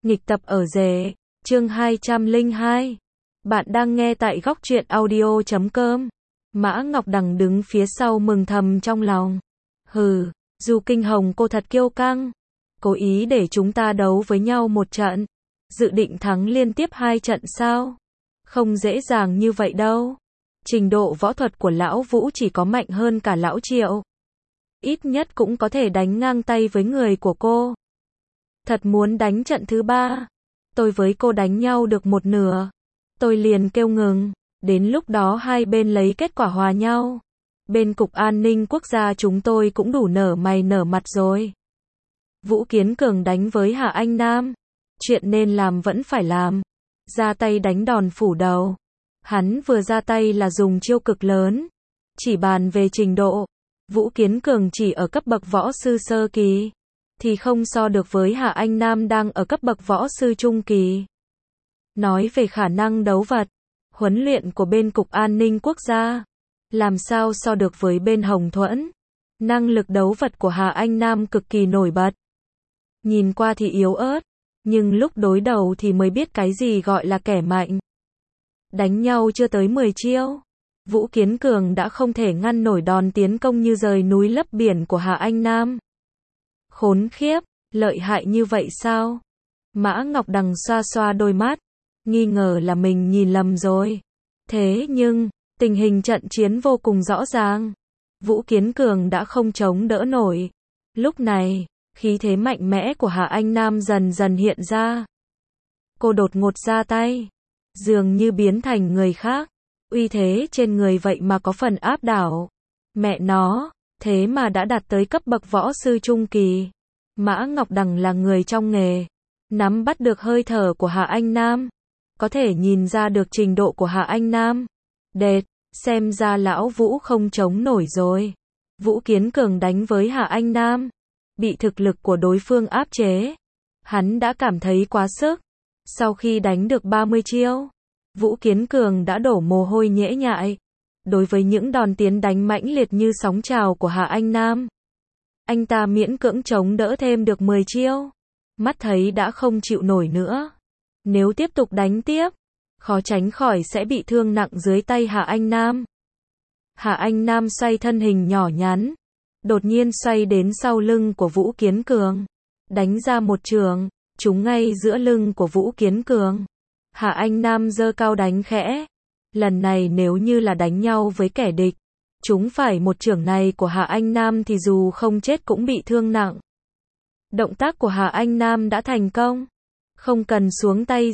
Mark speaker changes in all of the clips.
Speaker 1: Nghịch tập ở rể, chương 202. Bạn đang nghe tại góc truyện audio.com. Mã Ngọc Đằng đứng phía sau mừng thầm trong lòng. Hừ, Du Kinh Hồng cô thật kiêu căng. Cố ý để chúng ta đấu với nhau một trận. Dự định thắng liên tiếp 2 trận sao? Không dễ dàng như vậy đâu. Trình độ võ thuật của lão Vũ chỉ có mạnh hơn cả lão Triệu. Ít nhất cũng có thể đánh ngang tay với người của cô. Thật muốn đánh trận thứ 3. Tôi với cô đánh nhau được một nửa. Tôi liền kêu ngừng. Đến lúc đó hai bên lấy kết quả hòa nhau. Bên Cục An ninh Quốc gia chúng tôi cũng đủ nở mày nở mặt rồi. Vũ Kiến Cường đánh với Hạ Anh Nam. Chuyện nên làm vẫn phải làm. Ra tay đánh đòn phủ đầu. Hắn vừa ra tay là dùng chiêu cực lớn. Chỉ bàn về trình độ, Vũ Kiến Cường chỉ ở cấp bậc võ sư sơ kỳ, thì không so được với Hạ Anh Nam đang ở cấp bậc võ sư trung kỳ. Nói về khả năng đấu vật, huấn luyện của bên Cục An ninh Quốc gia, làm sao so được với bên Hồng Thuẫn. Năng lực đấu vật của Hạ Anh Nam cực kỳ nổi bật. Nhìn qua thì yếu ớt, nhưng lúc đối đầu thì mới biết cái gì gọi là kẻ mạnh. Đánh nhau chưa tới 10 chiêu, Vũ Kiến Cường đã không thể ngăn nổi đòn tiến công như rời núi lấp biển của Hạ Anh Nam. Khốn khiếp, lợi hại như vậy sao? Mã Ngọc Đằng xoa xoa đôi mắt, nghi ngờ là mình nhìn lầm rồi. Thế nhưng, tình hình trận chiến vô cùng rõ ràng. Vũ Kiến Cường đã không chống đỡ nổi. Lúc này, khí thế mạnh mẽ của Hạ Anh Nam dần dần hiện ra. Cô đột ngột ra tay, dường như biến thành người khác. Uy thế trên người vậy mà có phần áp đảo. Mẹ nó, thế mà đã đạt tới cấp bậc võ sư trung kỳ. Mã Ngọc Đằng là người trong nghề, nắm bắt được hơi thở của Hạ Anh Nam, có thể nhìn ra được trình độ của Hạ Anh Nam. Đệt, xem ra lão Vũ không chống nổi rồi. Vũ Kiến Cường đánh với Hạ Anh Nam, bị thực lực của đối phương áp chế. Hắn đã cảm thấy quá sức. Sau khi đánh được 30 chiêu, Vũ Kiến Cường đã đổ mồ hôi nhễ nhại. Đối với những đòn tiến đánh mãnh liệt như sóng trào của Hạ Anh Nam, anh ta miễn cưỡng chống đỡ thêm được 10 chiêu. Mắt thấy đã không chịu nổi nữa. Nếu tiếp tục đánh tiếp, khó tránh khỏi sẽ bị thương nặng dưới tay Hạ Anh Nam. Hạ Anh Nam xoay thân hình nhỏ nhắn, đột nhiên xoay đến sau lưng của Vũ Kiến Cường, đánh ra một chưởng, trúng ngay giữa lưng của Vũ Kiến Cường. Hạ Anh Nam giơ cao đánh khẽ. Lần này nếu như là đánh nhau với kẻ địch, trúng phải một chưởng này của Hạ Anh Nam thì dù không chết cũng bị thương nặng. Động tác của Hạ Anh Nam đã thành công, không cần xuống tay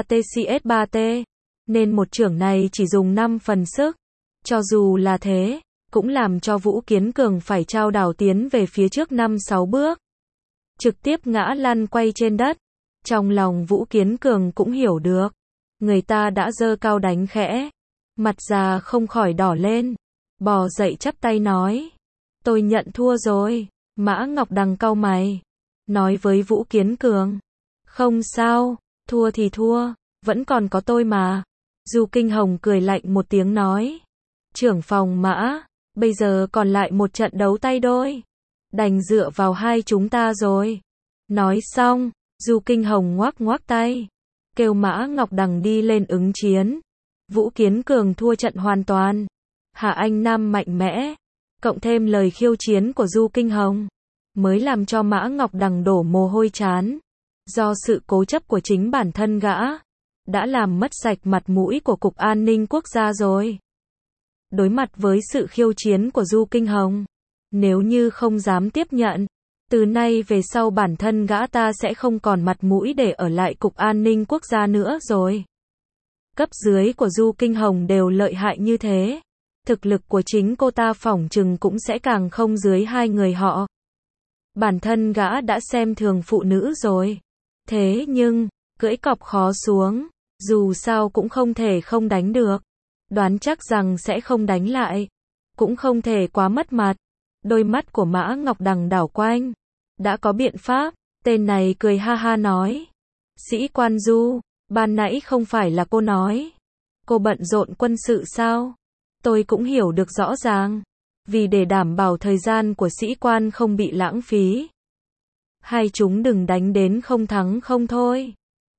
Speaker 1: J3TCS3T, nên một chưởng này chỉ dùng 5 phần sức. Cho dù là thế, cũng làm cho Vũ Kiến Cường phải chao đảo tiến về phía trước 5-6 bước, trực tiếp ngã lăn quay trên đất. Trong lòng Vũ Kiến Cường cũng hiểu được, người ta đã giơ cao đánh khẽ, mặt già không khỏi đỏ lên, bò dậy chắp tay nói, tôi nhận thua rồi. Mã Ngọc Đằng cau mày, nói với Vũ Kiến Cường, không sao, thua thì thua, vẫn còn có tôi mà. Du Kinh Hồng cười lạnh một tiếng nói, trưởng phòng Mã, bây giờ còn lại một trận đấu tay đôi, đành dựa vào hai chúng ta rồi. Nói xong, Du Kinh Hồng ngoác ngoác tay, kêu Mã Ngọc Đằng đi lên ứng chiến. Vũ Kiến Cường thua trận hoàn toàn. Hạ Anh Nam mạnh mẽ, cộng thêm lời khiêu chiến của Du Kinh Hồng, mới làm cho Mã Ngọc Đằng đổ mồ hôi trán. Do sự cố chấp của chính bản thân gã, đã làm mất sạch mặt mũi của Cục An ninh Quốc gia rồi. Đối mặt với sự khiêu chiến của Du Kinh Hồng, nếu như không dám tiếp nhận, từ nay về sau bản thân gã ta sẽ không còn mặt mũi để ở lại Cục An ninh Quốc gia nữa rồi. Cấp dưới của Du Kinh Hồng đều lợi hại như thế, thực lực của chính cô ta phỏng chừng cũng sẽ càng không dưới hai người họ. Bản thân gã đã xem thường phụ nữ rồi. Thế nhưng, cưỡi cọp khó xuống, dù sao cũng không thể không đánh được. Đoán chắc rằng sẽ không đánh lại, cũng không thể quá mất mặt. Đôi mắt của Mã Ngọc Đằng đảo quanh, đã có biện pháp. Tên này cười ha ha nói, sĩ quan Du, ban nãy không phải là cô nói cô bận rộn quân sự sao? Tôi cũng hiểu được rõ ràng, vì để đảm bảo thời gian của sĩ quan không bị lãng phí, hai chúng đừng đánh đến không thắng không thôi.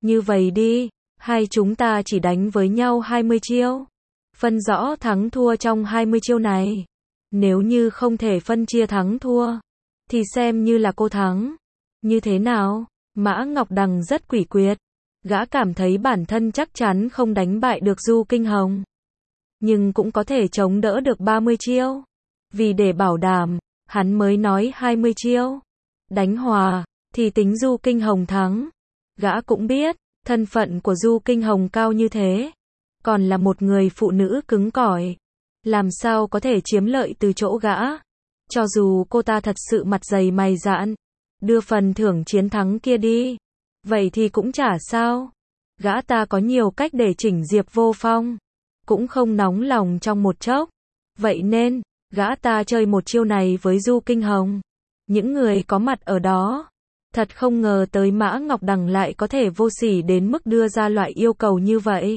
Speaker 1: Như vậy đi, hai chúng ta chỉ đánh với nhau 20 chiêu. Phân rõ thắng thua trong 20 chiêu này. Nếu như không thể phân chia thắng thua, thì xem như là cô thắng. Như thế nào? Mã Ngọc Đằng rất quỷ quyệt. Gã cảm thấy bản thân chắc chắn không đánh bại được Du Kinh Hồng. Nhưng cũng có thể chống đỡ được 30 chiêu. Vì để bảo đảm, hắn mới nói 20 chiêu. Đánh hòa, thì tính Du Kinh Hồng thắng. Gã cũng biết, thân phận của Du Kinh Hồng cao như thế. Còn là một người phụ nữ cứng cỏi. Làm sao có thể chiếm lợi từ chỗ gã. Cho dù cô ta thật sự mặt dày mày dạn, đưa phần thưởng chiến thắng kia đi. Vậy thì cũng chả sao. Gã ta có nhiều cách để chỉnh Diệp Vô Phong. Cũng không nóng lòng trong một chốc. Vậy nên, gã ta chơi một chiêu này với Du Kinh Hồng. Những người có mặt ở đó. Thật không ngờ tới Mã Ngọc Đằng lại có thể vô sỉ đến mức đưa ra loại yêu cầu như vậy.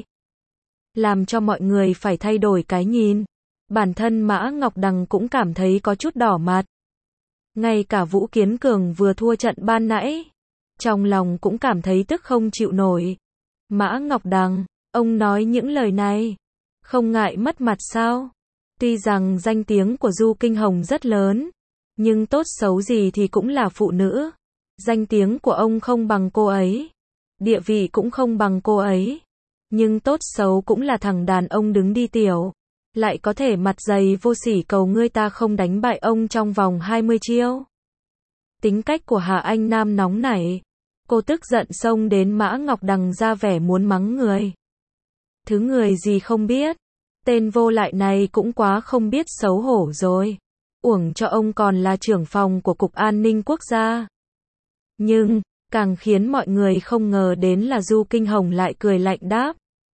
Speaker 1: Làm cho mọi người phải thay đổi cái nhìn. Bản thân Mã Ngọc Đằng cũng cảm thấy có chút đỏ mặt. Ngay cả Vũ Kiến Cường vừa thua trận ban nãy. Trong lòng cũng cảm thấy tức không chịu nổi. Mã Ngọc Đằng, ông nói những lời này. Không ngại mất mặt sao? Tuy rằng danh tiếng của Du Kinh Hồng rất lớn. Nhưng tốt xấu gì thì cũng là phụ nữ. Danh tiếng của ông không bằng cô ấy. Địa vị cũng không bằng cô ấy. Nhưng tốt xấu cũng là thằng đàn ông đứng đi tiểu. Lại có thể mặt dày vô sỉ cầu ngươi ta không đánh bại ông trong vòng 20 chiêu. Tính cách của Hà Anh Nam nóng nảy. Cô tức giận xông đến Mã Ngọc Đằng ra vẻ muốn mắng người. Thứ người gì không biết. Tên vô lại này cũng quá không biết xấu hổ rồi. Uổng cho ông còn là trưởng phòng của Cục An ninh Quốc gia. Nhưng, càng khiến mọi người không ngờ đến là Du Kinh Hồng lại cười lạnh đáp.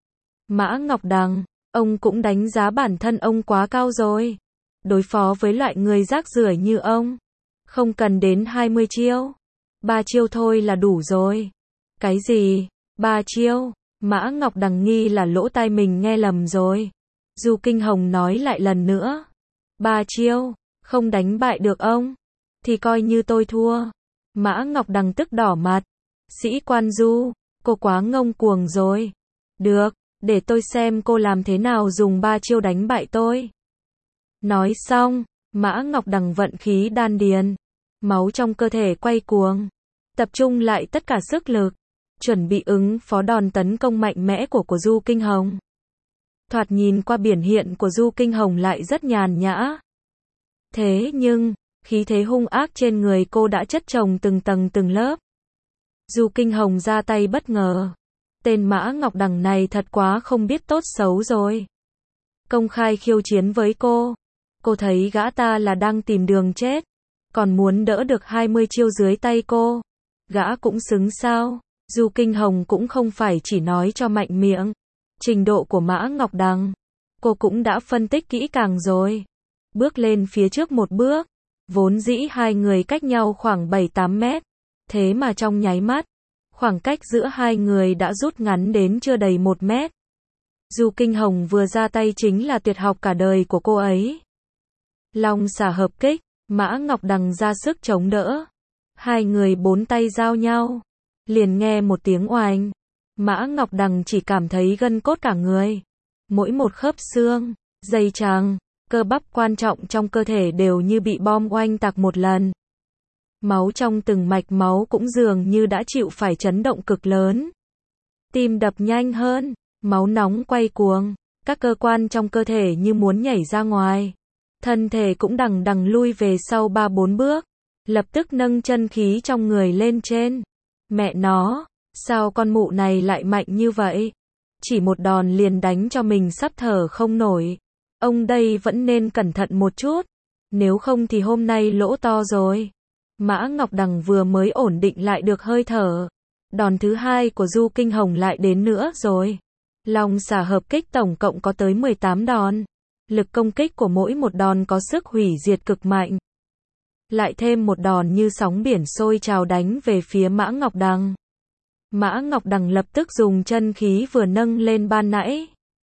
Speaker 1: Mã Ngọc Đằng, ông cũng đánh giá bản thân ông quá cao rồi. Đối phó với loại người rác rưởi như ông. Không cần đến 20 chiêu. 3 chiêu thôi là đủ rồi. Cái gì? 3 chiêu? Mã Ngọc Đằng nghi là lỗ tai mình nghe lầm rồi. Du Kinh Hồng nói lại lần nữa. 3 chiêu, không đánh bại được ông. Thì coi như tôi thua. Mã Ngọc Đằng tức đỏ mặt. Sĩ quan Du, cô quá ngông cuồng rồi. Được, để tôi xem cô làm thế nào dùng 3 chiêu đánh bại tôi. Nói xong, Mã Ngọc Đằng vận khí đan điền. Máu trong cơ thể quay cuồng. Tập trung lại tất cả sức lực. Chuẩn bị ứng phó đòn tấn công mạnh mẽ của Du Kinh Hồng. Thoạt nhìn qua biểu hiện của Du Kinh Hồng lại rất nhàn nhã. Thế nhưng, khí thế hung ác trên người cô đã chất chồng từng tầng từng lớp. Du Kinh Hồng ra tay bất ngờ. Tên Mã Ngọc Đằng này thật quá không biết tốt xấu rồi. Công khai khiêu chiến với cô. Cô thấy gã ta là đang tìm đường chết. Còn muốn đỡ được 20 chiêu dưới tay cô. Gã cũng xứng sao. Du Kinh Hồng cũng không phải chỉ nói cho mạnh miệng. Trình độ của Mã Ngọc Đằng, cô cũng đã phân tích kỹ càng rồi. Bước lên phía trước một bước. Vốn dĩ hai người cách nhau khoảng 7-8 mét. Thế mà trong nháy mắt, khoảng cách giữa hai người đã rút ngắn đến chưa đầy 1 mét. Du Kinh Hồng vừa ra tay chính là tuyệt học cả đời của cô ấy. Long xả hợp kích, Mã Ngọc Đằng ra sức chống đỡ. Hai người 4 tay giao nhau. Liền nghe một tiếng oành. Mã Ngọc Đằng chỉ cảm thấy gân cốt cả người. Mỗi một khớp xương, dây chằng, cơ bắp quan trọng trong cơ thể đều như bị bom oanh tạc một lần. Máu trong từng mạch máu cũng dường như đã chịu phải chấn động cực lớn. Tim đập nhanh hơn, máu nóng quay cuồng, các cơ quan trong cơ thể như muốn nhảy ra ngoài. Thân thể cũng đằng đằng lui về sau 3-4 bước, lập tức nâng chân khí trong người lên trên. Mẹ nó, sao con mụ này lại mạnh như vậy? Chỉ một đòn liền đánh cho mình sắp thở không nổi. Ông đây vẫn nên cẩn thận một chút, nếu không thì hôm nay lỗ to rồi. Mã Ngọc Đằng vừa mới ổn định lại được hơi thở. Đòn thứ hai của Du Kinh Hồng lại đến nữa rồi. Long xả hợp kích tổng cộng có tới 18 đòn. Lực công kích của mỗi một đòn có sức hủy diệt cực mạnh. Lại thêm một đòn như sóng biển sôi trào đánh về phía Mã Ngọc Đằng. Mã Ngọc Đằng lập tức dùng chân khí vừa nâng lên ban nãy.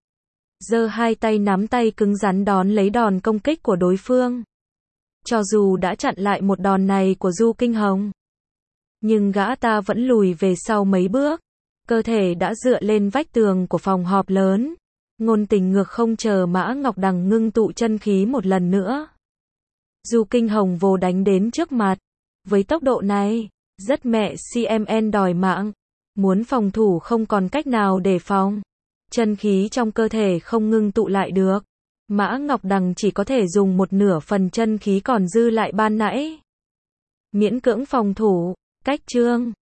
Speaker 1: Giơ hai tay nắm tay cứng rắn đón lấy đòn công kích của đối phương. Cho dù đã chặn lại một đòn này của Du Kinh Hồng, nhưng gã ta vẫn lùi về sau mấy bước. Cơ thể đã dựa lên vách tường của phòng họp lớn. Ngôn Tình Ngược không chờ Mã Ngọc Đằng ngưng tụ chân khí một lần nữa. Du Kinh Hồng vồ đánh đến trước mặt. Với tốc độ này, rất mẹ CMN đòi mạng. Muốn phòng thủ không còn cách nào để phòng. Chân khí trong cơ thể không ngưng tụ lại được. Mã Ngọc Đằng chỉ có thể dùng một nửa phần chân khí còn dư lại ban nãy. Miễn cưỡng phòng thủ, cách chương.